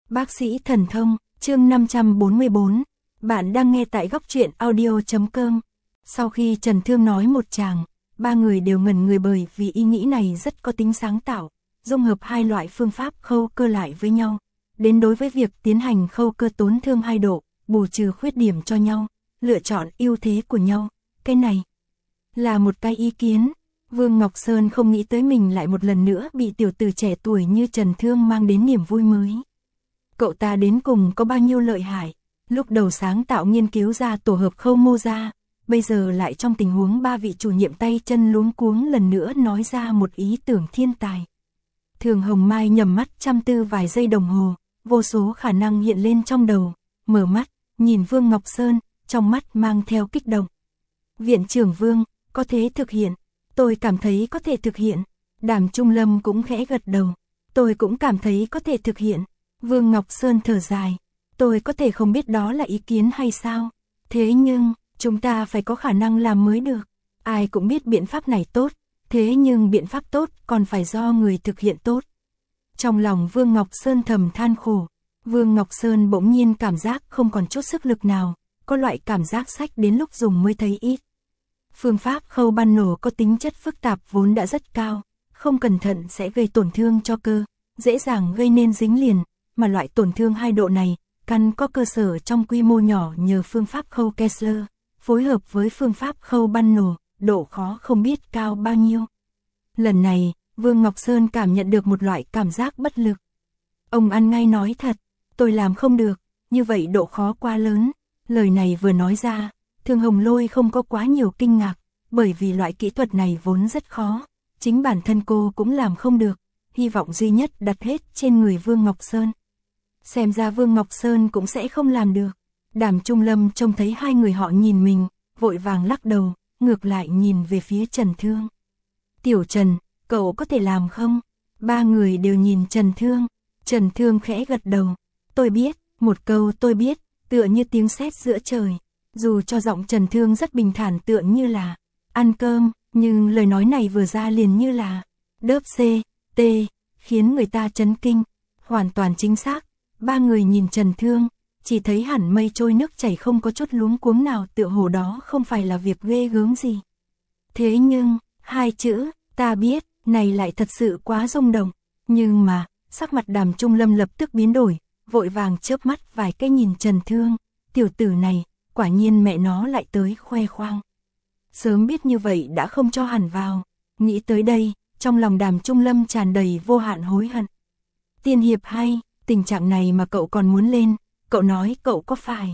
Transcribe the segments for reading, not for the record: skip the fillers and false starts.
Bác sĩ thần thông, chương 544. Bạn đang nghe tại góc truyện audio.com. Sau khi Trần Thương nói một tràng, ba người đều ngẩn người bởi vì ý nghĩ này rất có tính sáng tạo, dung hợp hai loại phương pháp khâu cơ lại với nhau. Đến đối với việc tiến hành khâu cơ tốn thương hai độ, bù trừ khuyết điểm cho nhau, lựa chọn ưu thế của nhau. Cái này là một cái ý kiến. Vương Ngọc Sơn không nghĩ tới mình lại một lần nữa bị tiểu tử trẻ tuổi như Trần Thương mang đến niềm vui mới. Cậu ta đến cùng có bao nhiêu lợi hại, lúc đầu sáng tạo nghiên cứu ra tổ hợp khâu mô ra, bây giờ lại trong tình huống ba vị chủ nhiệm tay chân luống cuống lần nữa nói ra một ý tưởng thiên tài. Thường Hồng Mai nhầm mắt chăm tư vài giây đồng hồ, vô số khả năng hiện lên trong đầu, mở mắt, nhìn Vương Ngọc Sơn, trong mắt mang theo kích động. Viện trưởng Vương, có thể thực hiện, tôi cảm thấy có thể thực hiện. Đàm Trung Lâm cũng khẽ gật đầu, tôi cũng cảm thấy có thể thực hiện. Vương Ngọc Sơn thở dài, tôi có thể không biết đó là ý kiến hay sao, thế nhưng, chúng ta phải có khả năng làm mới được. Ai cũng biết biện pháp này tốt, thế nhưng biện pháp tốt còn phải do người thực hiện tốt. Trong lòng Vương Ngọc Sơn thầm than khổ, Vương Ngọc Sơn bỗng nhiên cảm giác không còn chút sức lực nào, có loại cảm giác sách đến lúc dùng mới thấy ít. Phương pháp khâu ban nổ có tính chất phức tạp vốn đã rất cao, không cẩn thận sẽ gây tổn thương cho cơ, dễ dàng gây nên dính liền, mà loại tổn thương hai độ này, căn có cơ sở trong quy mô nhỏ nhờ phương pháp khâu Kessler, phối hợp với phương pháp khâu ban nổ, độ khó không biết cao bao nhiêu. Lần này, Vương Ngọc Sơn cảm nhận được một loại cảm giác bất lực. Ông ăn ngay nói thật, tôi làm không được, như vậy độ khó quá lớn. Lời này vừa nói ra, Thường Hồng Lôi không có quá nhiều kinh ngạc, bởi vì loại kỹ thuật này vốn rất khó, chính bản thân cô cũng làm không được, hy vọng duy nhất đặt hết trên người Vương Ngọc Sơn. Xem ra Vương Ngọc Sơn cũng sẽ không làm được. Đàm Trung Lâm trông thấy hai người họ nhìn mình, vội vàng lắc đầu, ngược lại nhìn về phía Trần Thương. Tiểu Trần, cậu có thể làm không? Ba người đều nhìn Trần Thương. Trần Thương khẽ gật đầu. Tôi biết, một câu tôi biết, tựa như tiếng sét giữa trời. Dù cho giọng Trần Thương rất bình thản tựa như là ăn cơm, nhưng lời nói này vừa ra liền như là đớp C, T, khiến người ta chấn kinh. Hoàn toàn chính xác. Ba người nhìn Trần Thương, chỉ thấy hẳn mây trôi nước chảy không có chút luống cuống nào, tựa hồ đó không phải là việc ghê gớm gì. Thế nhưng, hai chữ, ta biết, này lại thật sự quá rung động. Nhưng mà, sắc mặt Đàm Trung Lâm lập tức biến đổi, vội vàng chớp mắt vài cái nhìn Trần Thương. Tiểu tử này, quả nhiên mẹ nó lại tới khoe khoang. Sớm biết như vậy đã không cho hẳn vào. Nghĩ tới đây, trong lòng Đàm Trung Lâm tràn đầy vô hạn hối hận. Tiên hiệp hay, tình trạng này mà cậu còn muốn lên, cậu nói cậu có phải.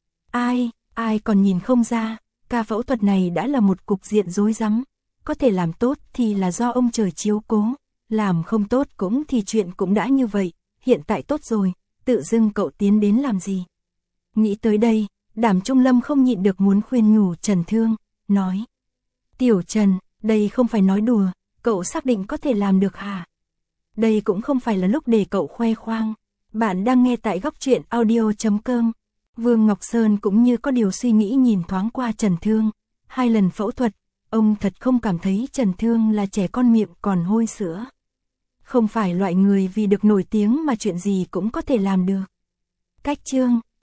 Ai còn nhìn không ra, ca phẫu thuật này đã là một cục diện rối rắm, có thể làm tốt thì là do ông trời chiếu cố, làm không tốt cũng thì chuyện cũng đã như vậy, hiện tại tốt rồi, tự dưng cậu tiến đến làm gì. Nghĩ tới đây, Đàm Trung Lâm không nhịn được muốn khuyên nhủ Trần Thương, nói. Tiểu Trần, đây không phải nói đùa, cậu xác định có thể làm được hả? Đây cũng không phải là lúc để cậu khoe khoang. Bạn đang nghe tại góc truyện audio.com. Vương Ngọc Sơn cũng như có điều suy nghĩ nhìn thoáng qua Trần Thương. 2 lần phẫu thuật, ông thật không cảm thấy Trần Thương là trẻ con miệng còn hôi sữa. Không phải loại người vì được nổi tiếng mà chuyện gì cũng có thể làm được. Cách chương,